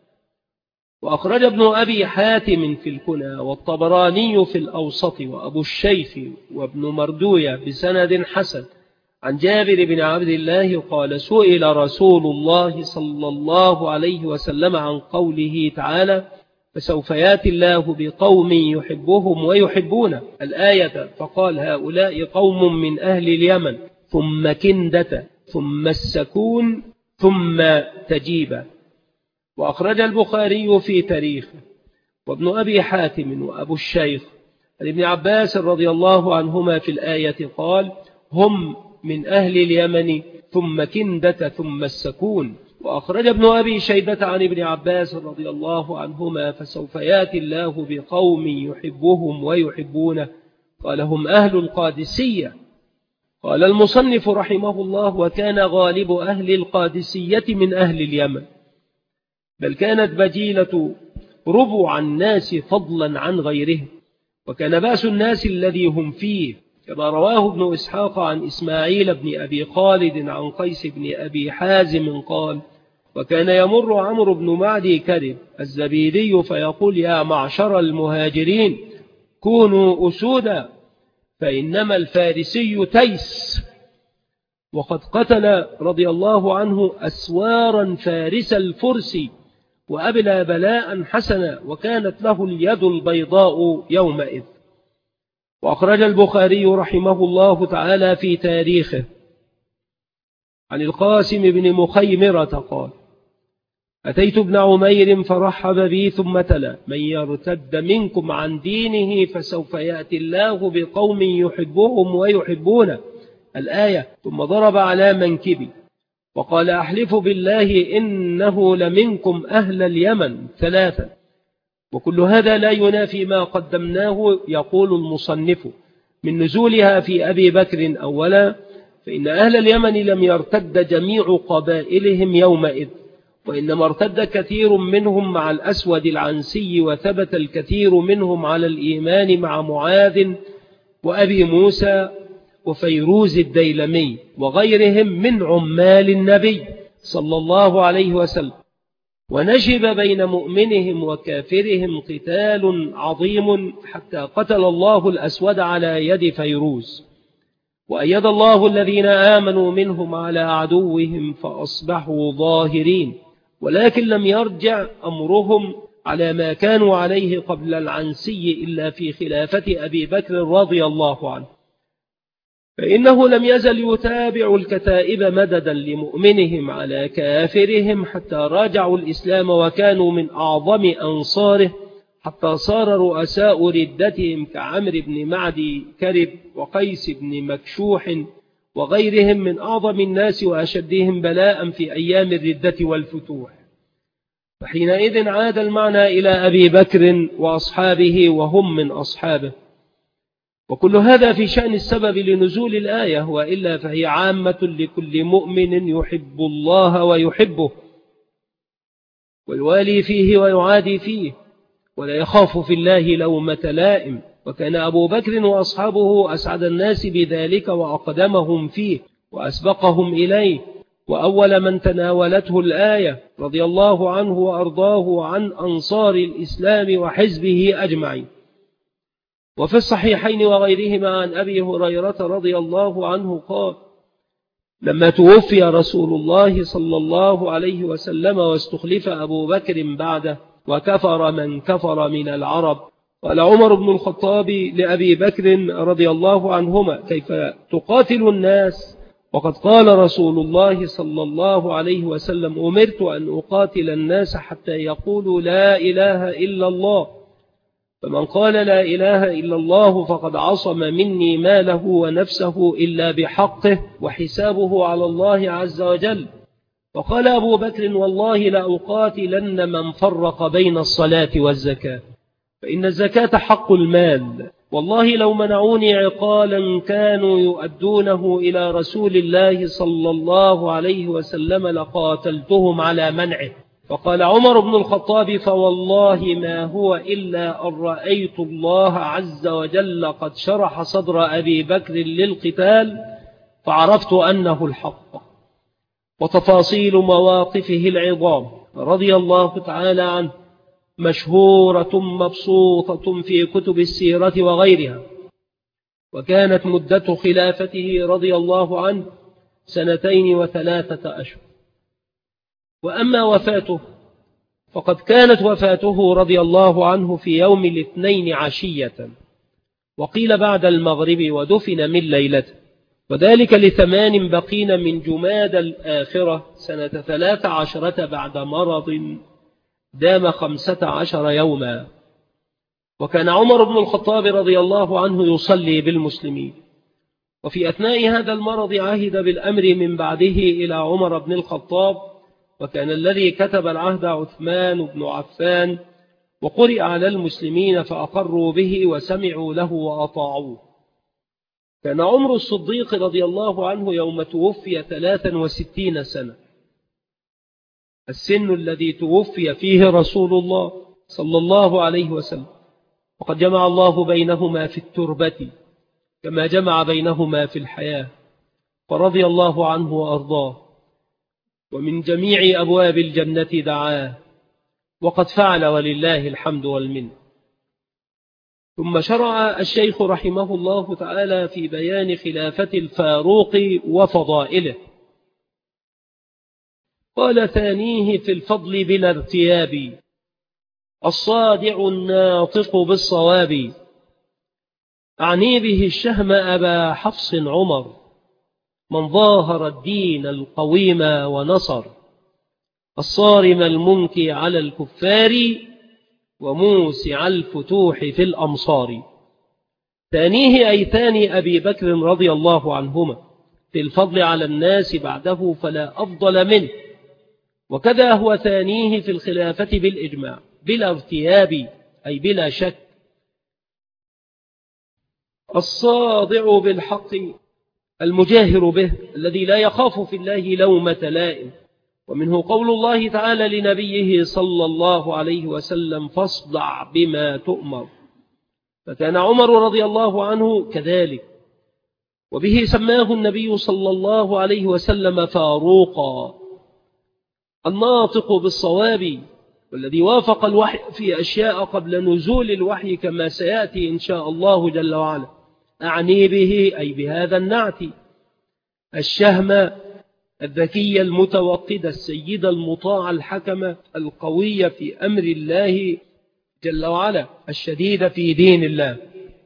وأخرج ابن أبي حاتم في الكنى، والطبراني في الأوسط، وأبو الشيخ وابن مردوية بسند حسن عن جابر بن عبد الله قال سئل رسول الله صلى الله عليه وسلم عن قوله تعالى فسوف يأتي الله بقوم يحبهم ويحبونه الآية، فقال هؤلاء قوم من أهل اليمن ثم كندة ثم السكون ثم تجيب. وأخرج البخاري في تاريخه وابن أبي حاتم وأبو الشيخ عن ابن عباس رضي الله عنهما في الآية قال هم من أهل اليمن ثم كندة ثم السكون. وأخرج ابن أبي شيبة عن ابن عباس رضي الله عنهما فسوف يأتي الله بقوم يحبهم ويحبونه، قال هم أهل القادسية. قال المصنف رحمه الله وكان غالب أهل القادسية من أهل اليمن، بل كانت بجيلة ربع الناس فضلا عن غيرهم، وكان بأس الناس الذي هم فيه، كما رواه ابن إسحاق عن إسماعيل بن أبي خالد عن قيس بن أبي حازم قال وكان يمر عمرو بن معدي كرب الزبيدي فيقول يا معشر المهاجرين كونوا أسودا فإنما الفارسي تيس، وقد قتل رضي الله عنه أسوارا فارس الفرس وأبلى بلاء حسنا، وكانت له اليد البيضاء يومئذ. وأخرج البخاري رحمه الله تعالى في تاريخه عن القاسم بن مخيمرة قال أتيت ابن عمير فرحب بي ثم تلا من يرتد منكم عن دينه فسوف يأتي الله بقوم يحبهم ويحبونه الآية، ثم ضرب على منكبي وقال أحلف بالله إنه لمنكم أهل اليمن ثلاثة. وكل هذا لا ينافي ما قدمناه. يقول المصنف من نزولها في أبي بكر أولا فإن أهل اليمن لم يرتد جميع قبائلهم يومئذ، وإنما ارتد كثير منهم مع الأسود العنسي، وثبت الكثير منهم على الإيمان مع معاذ وأبي موسى وفيروز الديلمي وغيرهم من عمال النبي صلى الله عليه وسلم. ونشب بين مؤمنهم وكافرهم قتال عظيم حتى قتل الله الأسود على يد فيروز، وأيد الله الذين آمنوا منهم على عدوهم فأصبحوا ظاهرين، ولكن لم يرجع أمرهم على ما كانوا عليه قبل العنسي إلا في خلافة أبي بكر رضي الله عنه، فإنه لم يزل يتابع الكتائب مددا لمؤمنهم على كافرهم حتى راجعوا الإسلام وكانوا من أعظم أنصاره، حتى صار رؤساء ردتهم كعمر بن معدي كرب وقيس بن مكشوح وغيرهم من أعظم الناس وأشدهم بلاء في أيام الردة والفتوح. فحينئذ عاد المعنى إلى أبي بكر وأصحابه وهم من أصحابه. وكل هذا في شأن السبب لنزول الآية، وإلا فهي عامة لكل مؤمن يحب الله ويحبه. ويوالي فيه ويعادي فيه، ولا يخاف في الله لومة لائم. وكان أبو بكر وأصحابه أسعد الناس بذلك وأقدمهم فيه وأسبقهم إليه، وأول من تناولته الآية رضي الله عنه وأرضاه عن أنصار الإسلام وحزبه أجمعين. وفي الصحيحين وغيرهما عن أبي هريرة رضي الله عنه قال: لما توفي رسول الله صلى الله عليه وسلم واستخلف أبو بكر بعده وكفر من كفر من العرب، قال عمر بن الخطاب لأبي بكر رضي الله عنهما: كيف تقاتل الناس وقد قال رسول الله صلى الله عليه وسلم: أمرت أن أقاتل الناس حتى يقولوا لا إله إلا الله، فمن قال لا إله إلا الله فقد عصم مني ماله ونفسه إلا بحقه وحسابه على الله عز وجل. وقال أبو بكر: والله لأقاتلن من فرق بين الصلاة والزكاة، فإن الزكاة حق المال، والله لو منعوني عقالا كانوا يؤدونه إلى رسول الله صلى الله عليه وسلم لقاتلتهم على منعه. فقال عمر بن الخطاب: فوالله ما هو إلا أن رأيت الله عز وجل قد شرح صدر أبي بكر للقتال فعرفت أنه الحق. وتفاصيل مواقفه العظام رضي الله تعالى عنه مشهورة مبسوطة في كتب السيرة وغيرها. وكانت مدة خلافته رضي الله عنه سنتين وثلاثة أشهر. وأما وفاته فقد كانت وفاته رضي الله عنه في يوم الاثنين عشية، وقيل بعد المغرب، ودفن من ليلته، وذلك لثمان بقين من جماد الآخرة سنة ثلاث عشرة بعد مرض دام خمسة عشر يوما. وكان عمر بن الخطاب رضي الله عنه يصلي بالمسلمين، وفي أثناء هذا المرض عهد بالأمر من بعده إلى عمر بن الخطاب، وكان الذي كتب العهد عثمان بن عفان، وقرئ على المسلمين فأقروا به وسمعوا له وأطاعوه. كان عمر الصديق رضي الله عنه يوم توفي ثلاثا وستين سنة، السن الذي توفي فيه رسول الله صلى الله عليه وسلم، وقد جمع الله بينهما في التربة كما جمع بينهما في الحياة، فرضي الله عنه وأرضاه، ومن جميع أبواب الجنة دعاه، وقد فعل ولله الحمد والمنه. ثم شرع الشيخ رحمه الله تعالى في بيان خلافة الفاروق وفضائله. قال: ثانيه في الفضل بلا ارتياب، الصادع الناطق بالصواب، أعني به الشهم أبا حفص عمر، من ظاهر الدين القويم ونصر، الصارم المنكي على الكفار، وموسع الفتوح في الأمصار. ثانيه أي ثاني أبي بكر رضي الله عنهما في الفضل على الناس بعده فلا أفضل منه، وكذا هو ثانيه في الخلافة بالإجماع بلا ارتياب أي بلا شك. الصادع بالحق المجاهر به الذي لا يخاف في الله لومة لائم، ومنه قول الله تعالى لنبيه صلى الله عليه وسلم: فاصدع بما تؤمر. فكان عمر رضي الله عنه كذلك، وبه سماه النبي صلى الله عليه وسلم فاروقا، الناطق بالصواب، والذي وافق الوحي في أشياء قبل نزول الوحي كما سيأتي إن شاء الله جل وعلا. أعني به أي بهذا النعت الشهم الذكي المتوقد السيد المطاع الحكم القوي في أمر الله جل وعلا الشديد في دين الله.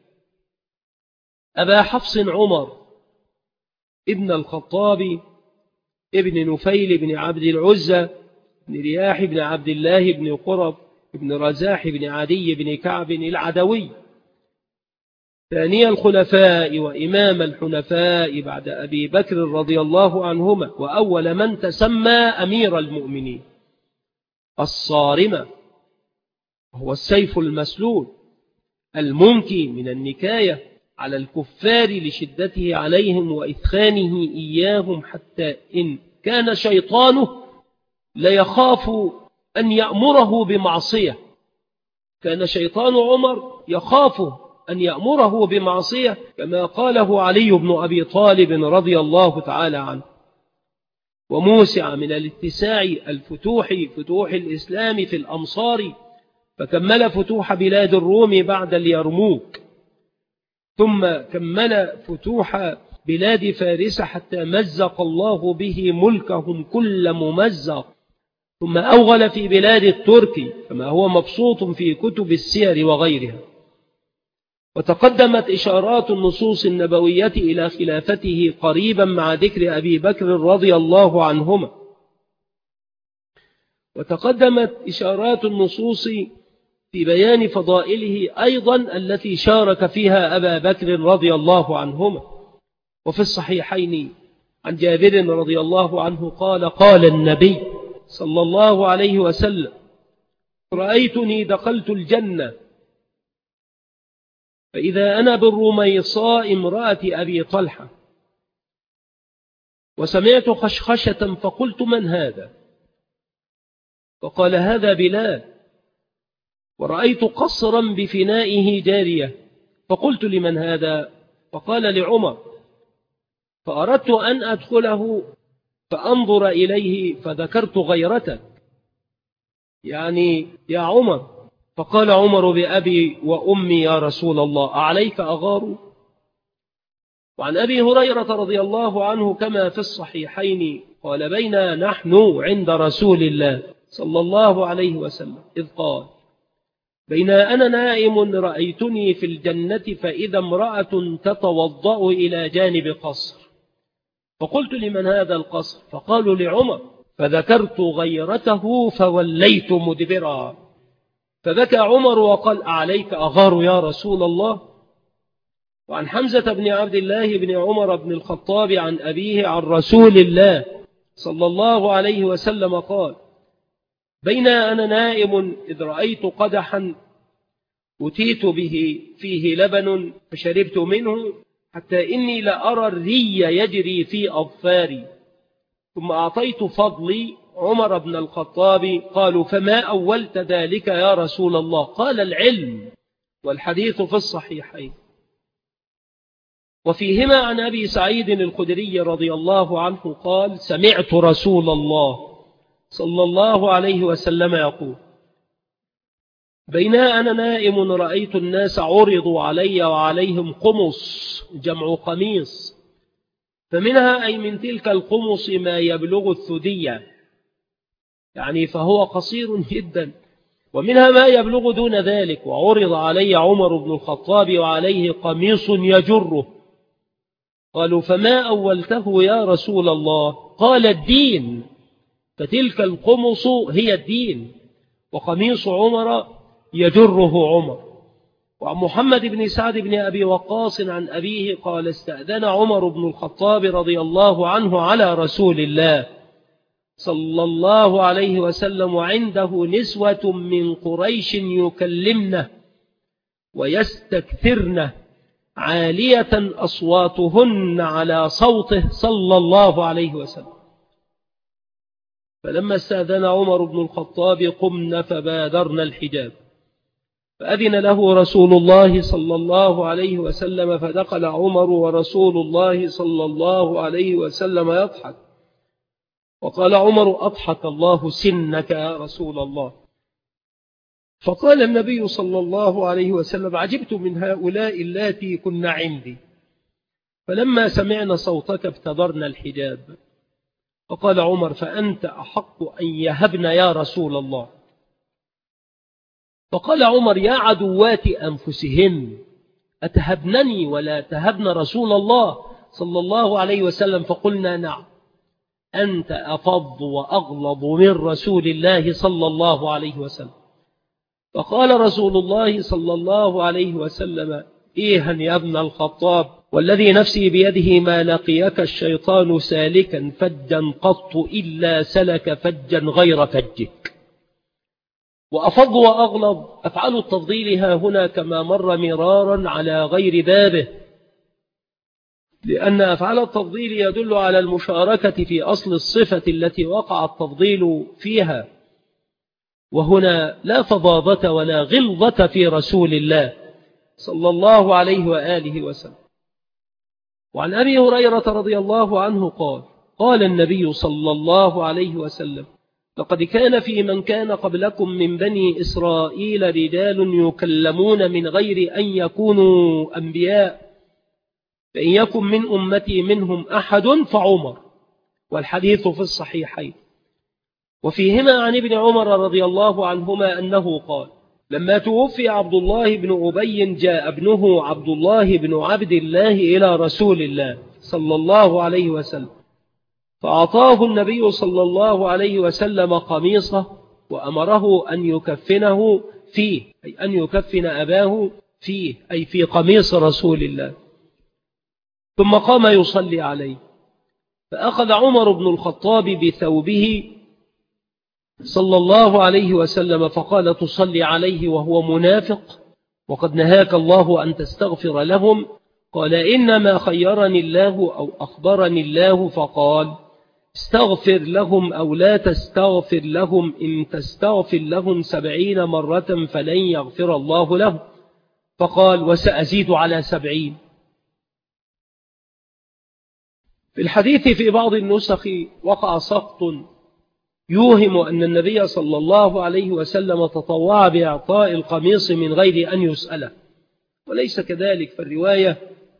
أبا حفص عمر ابن الخطاب ابن نفيل بن عبد العزى بن رياح بن عبد الله بن قرب بن رزاح بن عدي بن كعب العدوي، ثاني الخلفاء وإمام الحنفاء بعد أبي بكر رضي الله عنهما، وأول من تسمى أمير المؤمنين. الصارمة وهو السيف المسلول المنكي من النكاية على الكفار لشدته عليهم وإثخانه إياهم، حتى إن كان شيطانه ليخاف أن يأمره بمعصية. كان شيطان عمر يخاف أن يأمره بمعصية كما قاله علي بن أبي طالب رضي الله تعالى عنه. وموسع من الاتساع الفتوح فتوح الإسلام في الأمصار، فكمل فتوح بلاد الروم بعد اليرموك، ثم كمل فتوح بلاد فارس حتى مزق الله به ملكهم كل ممزق، ثم أوغل في بلاد الترك كما هو مبسوط في كتب السير وغيرها. وتقدمت إشارات النصوص النبوية إلى خلافته قريبا مع ذكر أبي بكر رضي الله عنهما. وتقدمت إشارات النصوص في بيان فضائله أيضا التي شارك فيها أبا بكر رضي الله عنهما. وفي الصحيحين عن جابر رضي الله عنه قال قال النبي صلى الله عليه وسلم: رأيتني دخلت الجنة فإذا أنا بالرميصاء امرأة أبي طلحة، وسمعت خشخشة فقلت: من هذا؟ فقال: هذا بلال. ورأيت قصرا بفنائه جارية، فقلت: لمن هذا؟ فقال: لعمر. فأردت أن أدخله فأنظر إليه فذكرت غيرتك، يعني يا عمر. فقال عمر: بأبي وأمي يا رسول الله، أعليك أغار؟ وعن أبي هريرة رضي الله عنه كما في الصحيحين قال: بينا نحن عند رسول الله صلى الله عليه وسلم إذ قال: بينا أنا نائم رأيتني في الجنة فإذا امرأة تتوضأ إلى جانب قصر، فقلت: لمن هذا القصر؟ فقالوا: لعمر. فذكرت غيرته فوليت مدبرا، فبكى عمر وقال: أعليك أغار يا رسول الله؟ وعن حمزة بن عبد الله بن عمر بن الخطاب عن أبيه عن رسول الله صلى الله عليه وسلم قال: بين أنا نائم إذ رأيت قدحا أتيت به فيه لبن فشربت منه حتى إني لأرى الري يجري في أظفاري، ثم أعطيت فضلي عمر بن الخطاب. قالوا: فما أولت ذلك يا رسول الله؟ قال: العلم. والحديث في الصحيحين. وفيهما عن أبي سعيد الخدري رضي الله عنه قال: سمعت رسول الله صلى الله عليه وسلم يقول: بينا أنا نائم رأيت الناس عرضوا علي وعليهم قمص، جمع قميص، فمنها أي من تلك القمص ما يبلغ الثدية، يعني فهو قصير جدا، ومنها ما يبلغ دون ذلك. وعرض علي عمر بن الخطاب وعليه قميص يجره. قالوا: فما أولته يا رسول الله؟ قال: الدين. فتلك القمص هي الدين، وقميص عمر يجره عمر. وعن محمد بن سعد بن أبي وقاص عن أبيه قال: استأذن عمر بن الخطاب رضي الله عنه على رسول الله صلى الله عليه وسلم وعنده نسوة من قريش يكلمنه ويستكثرنه عالية أصواتهن على صوته صلى الله عليه وسلم. فلما استأذن عمر بن الخطاب قمنا فبادرنا الحجاب، فأذن له رسول الله صلى الله عليه وسلم، فدخل عمر ورسول الله صلى الله عليه وسلم يضحك، وقال عمر: أضحك الله سنك يا رسول الله. فقال النبي صلى الله عليه وسلم: عجبت من هؤلاء اللاتي كن عندي، فلما سمعنا صوتك ابتدرنا الحجاب. فقال عمر: فأنت أحق أن يهبن يا رسول الله. فقال عمر: يا عدوات أنفسهن أتهبنني ولا تهبن رسول الله صلى الله عليه وسلم؟ فقلنا: نعم، أنت أفض وأغلظ من رسول الله صلى الله عليه وسلم. فقال رسول الله صلى الله عليه وسلم: إيها يا ابن الخطاب، والذي نفسي بيده ما لقيك الشيطان سالكا فجا قط إلا سلك فجا غير فجك. وأفض وأغلظ أفعال التفضيل ها هنا كما مر مرارا على غير بابه، لأن أفعال التفضيل يدل على المشاركة في أصل الصفة التي وقع التفضيل فيها. وهنا لا فظاظة ولا غلظة في رسول الله صلى الله عليه وآله وسلم. وعن أبي هريرة رضي الله عنه قال قال النبي صلى الله عليه وسلم: لقد كان في من كان قبلكم من بني إسرائيل رجال يكلمون من غير أن يكونوا أنبياء، فإن يكن من أمتي منهم أحد فعمر. والحديث في الصحيحين. وفيهما عن ابن عمر رضي الله عنهما أنه قال: لما توفي عبد الله بن أبي جاء ابنه عبد الله بن عبد الله إلى رسول الله صلى الله عليه وسلم، فأعطاه النبي صلى الله عليه وسلم قميصه وأمره أن يكفنه فيه، أي أن يكفن أباه فيه، أي في قميص رسول الله. ثم قام يصلي عليه، فأخذ عمر بن الخطاب بثوبه صلى الله عليه وسلم فقال: تصلي عليه وهو منافق وقد نهاك الله أن تستغفر لهم؟ قال: إنما خيرني الله أو أخبرني الله فقال: استغفر لهم أو لا تستغفر لهم، إن تستغفر لهم سبعين مرة فلن يغفر الله لهم. فقال: وسأزيد على سبعين. في الحديث في بعض النسخ وقع سقط يوهم أن النبي صلى الله عليه وسلم تطوع بإعطاء القميص من غير أن يسأله، وليس كذلك. فالرواية: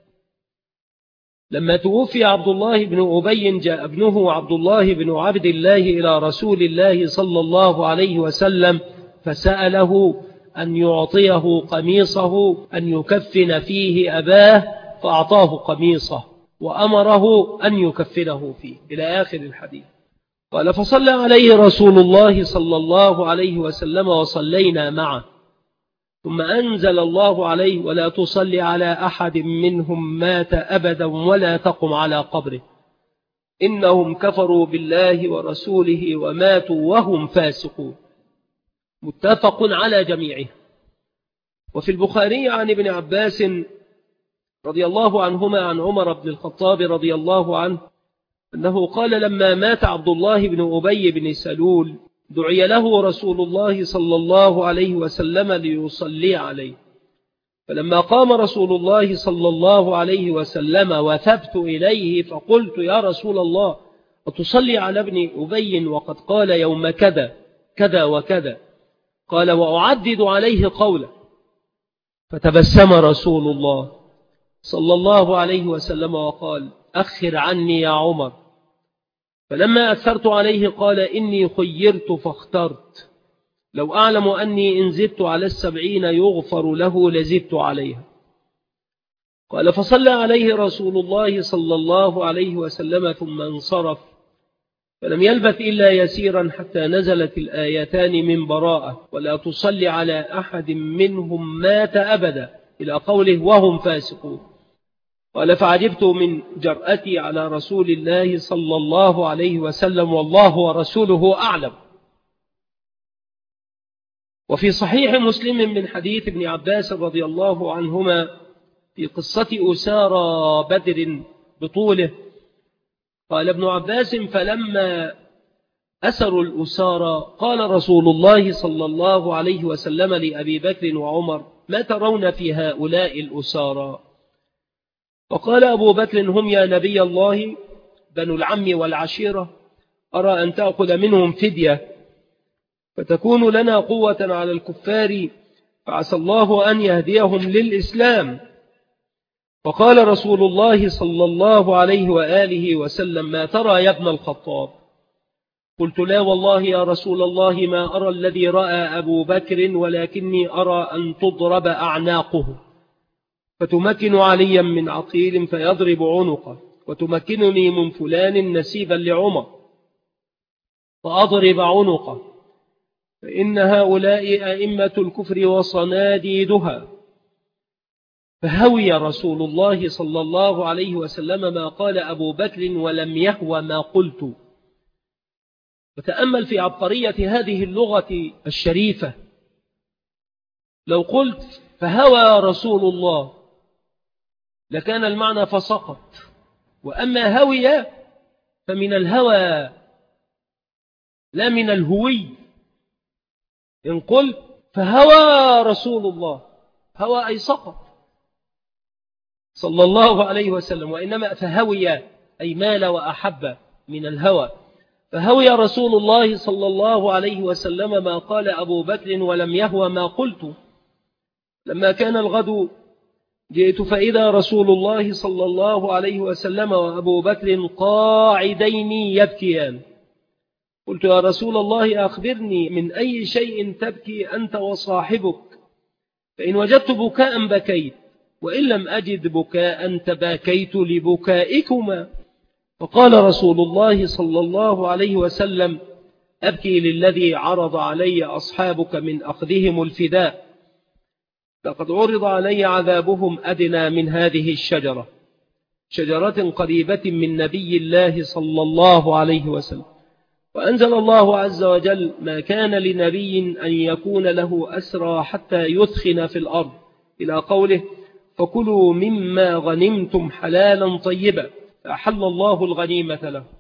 لما توفي عبد الله بن أبي جاء ابنه عبد الله بن عبد الله إلى رسول الله صلى الله عليه وسلم فسأله أن يعطيه قميصه أن يكفن فيه أباه، فأعطاه قميصه وأمره أن يكفنه فيه، إلى آخر الحديث. قال: فصلى عليه رسول الله صلى الله عليه وسلم وصلينا معه، ثم أنزل الله عليه: ولا تصلي على أحد منهم مات أبدا ولا تقم على قبره، إنهم كفروا بالله ورسوله وماتوا وهم فاسقون. متفق على جميعه. وفي البخاري عن ابن عباس رضي الله عنهما عن عمر بن الخطاب رضي الله عنه أنه قال: لما مات عبد الله بن أبي بن سلول دعي له رسول الله صلى الله عليه وسلم ليصلي عليه، فلما قام رسول الله صلى الله عليه وسلم وثبت إليه فقلت: يا رسول الله، أتصلي على ابن أبي وقد قال يوم كذا كذا وكذا؟ قال: وأعدد عليه قوله. فتبسم رسول الله صلى الله عليه وسلم وقال: أخر عني يا عمر. فلما أثرت عليه قال: إني خيرت فاخترت، لو أعلم أني إن زدت على السبعين يغفر له لزدت عليها. قال: فصلى عليه رسول الله صلى الله عليه وسلم ثم انصرف، فلم يلبث إلا يسيرا حتى نزلت الآيتان من براءة: ولا تصلي على أحد منهم مات أبدا، إلى قوله: وهم فاسقون. قال: فعجبت من جرأتي على رسول الله صلى الله عليه وسلم، والله ورسوله أعلم. وفي صحيح مسلم من حديث ابن عباس رضي الله عنهما في قصة أسارى بدر بطوله، قال ابن عباس: فلما أسروا الأسارى قال رسول الله صلى الله عليه وسلم لأبي بكر وعمر: ما ترون في هؤلاء الأسارى؟ وقال أبو بكر: هم يا نبي الله بنو العم والعشيرة، أرى أن تأخذ منهم فدية فتكون لنا قوة على الكفار، فعسى الله أن يهديهم للإسلام. فقال رسول الله صلى الله عليه وآله وسلم: ما ترى يا ابن الخطاب؟ قلت: لا والله يا رسول الله ما أرى الذي رأى أبو بكر، ولكني أرى أن تضرب أعناقه، فتمكن عليا من عقيل فيضرب عنقه، وتمكنني من فلان نسيبا لعمر فأضرب عنقه، فإن هؤلاء أئمة الكفر وصناديدها. فهوي رسول الله صلى الله عليه وسلم ما قال أبو بكر ولم يهوى ما قلت. وتأمل في عبقرية هذه اللغة الشريفة. لو قلت فهوى رسول الله لكان المعنى فسقط، وأما هوي فمن الهوى لا من الهوي. إن قلت فهوى رسول الله، هوى أي سقط صلى الله عليه وسلم، وإنما فهوي أي مال وأحب من الهوى. فهوي رسول الله صلى الله عليه وسلم ما قال أبو بكر ولم يهوى ما قلت. لما كان الغد جئت فإذا رسول الله صلى الله عليه وسلم وأبو بكر قاعدين يبكيان. قلت يا رسول الله أخبرني من أي شيء تبكي أنت وصاحبك؟ فإن وجدت بكاء بكيت، وإن لم أجد بكاء تباكيت لبكائكما. فقال رسول الله صلى الله عليه وسلم أبكي للذي عرض علي أصحابك من أخذهم الفداء، لقد عرض علي عذابهم أدنى من هذه الشجرة، شجرة قريبة من نبي الله صلى الله عليه وسلم. وأنزل الله عز وجل ما كان لنبي أن يكون له أسرى حتى يثخن في الأرض، إلى قوله فكلوا مما غنمتم حلالا طيبا، فأحل الله الغنيمة له.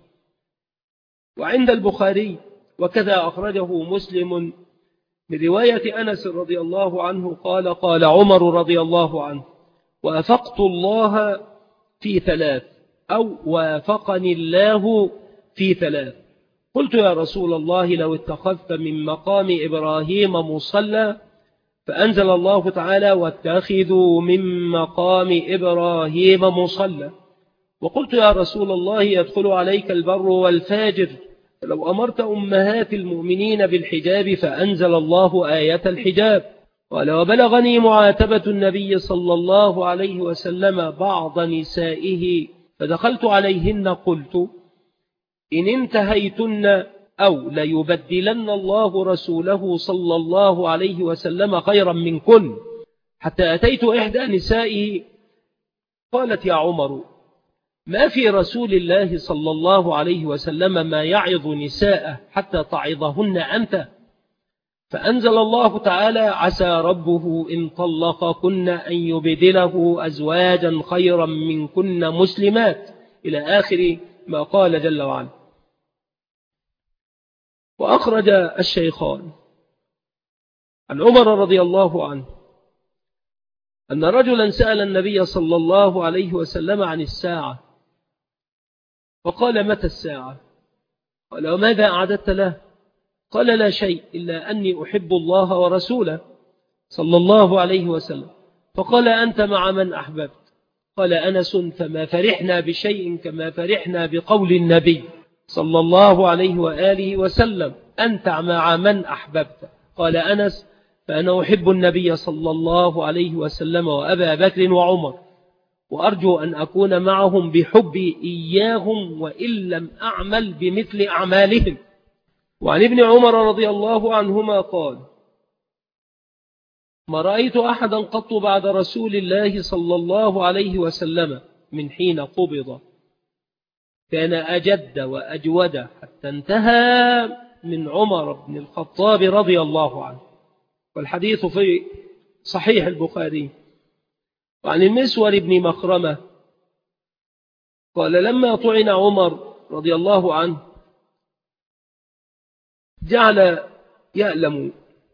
وعند البخاري وكذا أخرجه مسلم من رواية أنس رضي الله عنه قال قال عمر رضي الله عنه وافقت الله في ثلاث، أو وافقني الله في ثلاث. قلت يا رسول الله لو اتخذت من مقام إبراهيم مصلى، فأنزل الله تعالى واتخذوا من مقام إبراهيم مصلى. وقلت يا رسول الله يدخل عليك البر والفاجر، لو أمرت أمهات المؤمنين بالحجاب، فأنزل الله آية الحجاب. قال وبلغني معاتبة النبي صلى الله عليه وسلم بعض نسائه، فدخلت عليهن قلت إن انتهيتن أو ليبدلن الله رسوله صلى الله عليه وسلم خيرا منكن، حتى أتيت إحدى نسائه قالت يا عمر ما في رسول الله صلى الله عليه وسلم ما يعظ نساءه حتى تعظهن أنت. فأنزل الله تعالى عسى ربه إن طلقكن أن يبدله أزواجا خيرا منكن مسلمات، إلى آخر ما قال جل وعلا. وأخرج الشيخان عن عمر رضي الله عنه أن رجلا سأل النبي صلى الله عليه وسلم عن الساعة، فقال متى الساعة؟ قال وماذا أعددت له؟ قال لا شيء إلا أني أحب الله ورسوله صلى الله عليه وسلم. فقال أنت مع من أحببت؟ قال أنس فما فرحنا بشيء كما فرحنا بقول النبي صلى الله عليه وآله وسلم أنت مع من أحببت. قال أنس فأنا أحب النبي صلى الله عليه وسلم وأبا بكر وعمر، وأرجو أن أكون معهم بحبي إياهم وإن لم أعمل بمثل أعمالهم. وعن ابن عمر رضي الله عنهما قال ما رأيت أحدا قط بعد رسول الله صلى الله عليه وسلم من حين قبض كان أجد وأجود حتى انتهى من عمر بن الخطاب رضي الله عنه. والحديث في صحيح البخاري. وعن المسور بن مخرمة قال لما طعن عمر رضي الله عنه جعل يألم،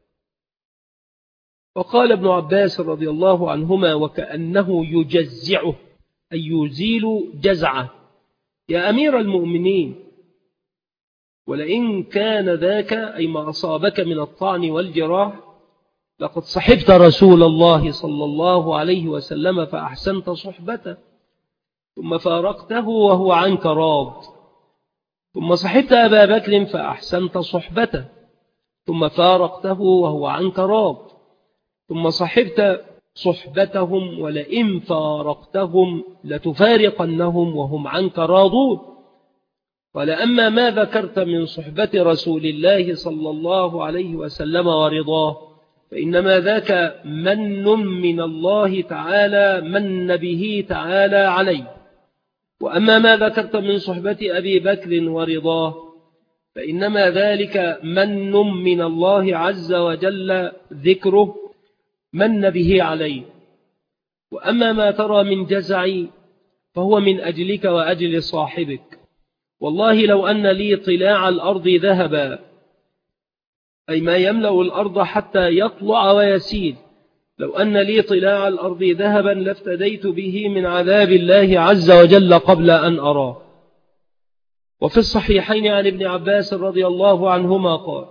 وقال ابن عباس رضي الله عنهما وكأنه يجزعه أي يزيل جزعه يا أمير المؤمنين، ولئن كان ذاك أي ما أصابك من الطعن والجراح لقد صحبت رسول الله صلى الله عليه وسلم فأحسنت صحبته، ثم فارقته وهو عنك راض، ثم صحبت أبا بكر فأحسنت صحبته، ثم فارقته وهو عنك راض، ثم صحبت صحبتهم ولئن فارقتهم لتفارقنهم وهم عنك راضون. قال أما ما ذكرت من صحبة رسول الله صلى الله عليه وسلم ورضاه فإنما ذاك من من الله تعالى من به تعالى عليه. وأما ما ذكرت من صحبة أبي بكر ورضاه فإنما ذلك من من الله عز وجل ذكره من به عليه. وأما ما ترى من جزعي فهو من أجلك وأجل صاحبك، والله لو أن لي طلاع الأرض ذهبا أي ما يملأ الأرض حتى يطلع ويسيل. لو أن لي طلاع الأرض ذهبا لافتديت به من عذاب الله عز وجل قبل أن أراه. وفي الصحيحين عن ابن عباس رضي الله عنهما قال: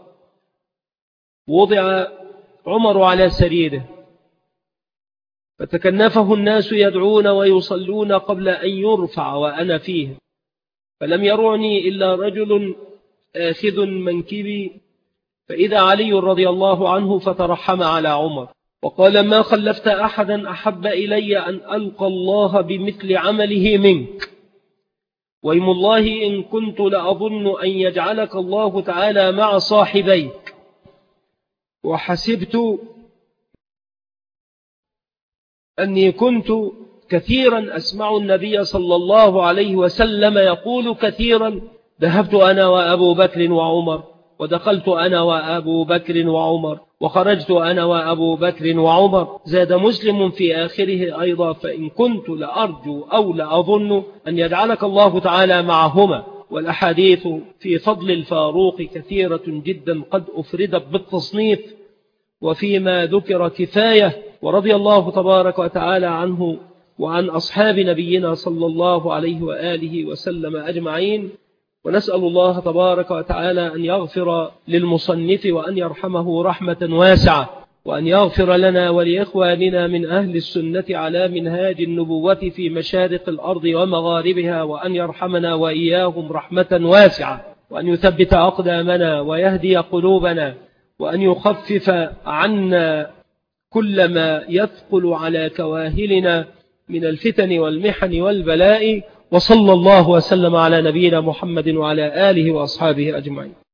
وضع عمر على سريره فتكنفه الناس يدعون ويصلون قبل أن يرفع وأنا فيه، فلم يرعني إلا رجل آخذ منكبي، فإذا علي رضي الله عنه فترحم على عمر وقال: ما خلفت أحدا أحب إلي أن ألقى الله بمثل عمله منك، وإيم الله إن كنت لأظن أن يجعلك الله تعالى مع صاحبيك، وحسبت أني كنت كثيرا أسمع النبي صلى الله عليه وسلم يقول كثيرا: ذهبت أنا وأبو بكر وعمر، ودخلت أنا وأبو بكر وعمر، وخرجت أنا وأبو بكر وعمر. زاد مسلم في آخره أيضا: فإن كنت لأرجو أو لأظن أن يجعلك الله تعالى معهما. والأحاديث في فضل الفاروق كثيرة جدا قد أفردت بالتصنيف، وفيما ذكر كفاية. ورضي الله تبارك وتعالى عنه وعن أصحاب نبينا صلى الله عليه وآله وسلم أجمعين. ونسأل الله تبارك وتعالى أن يغفر للمصنف وأن يرحمه رحمة واسعة، وأن يغفر لنا ولإخواننا من أهل السنة على منهاج النبوة في مشارق الأرض ومغاربها، وأن يرحمنا وإياهم رحمة واسعة، وأن يثبت أقدامنا ويهدي قلوبنا، وأن يخفف عنا كل ما يثقل على كواهلنا من الفتن والمحن والبلاء. وصلى الله وسلم على نبينا محمد وعلى آله وأصحابه أجمعين.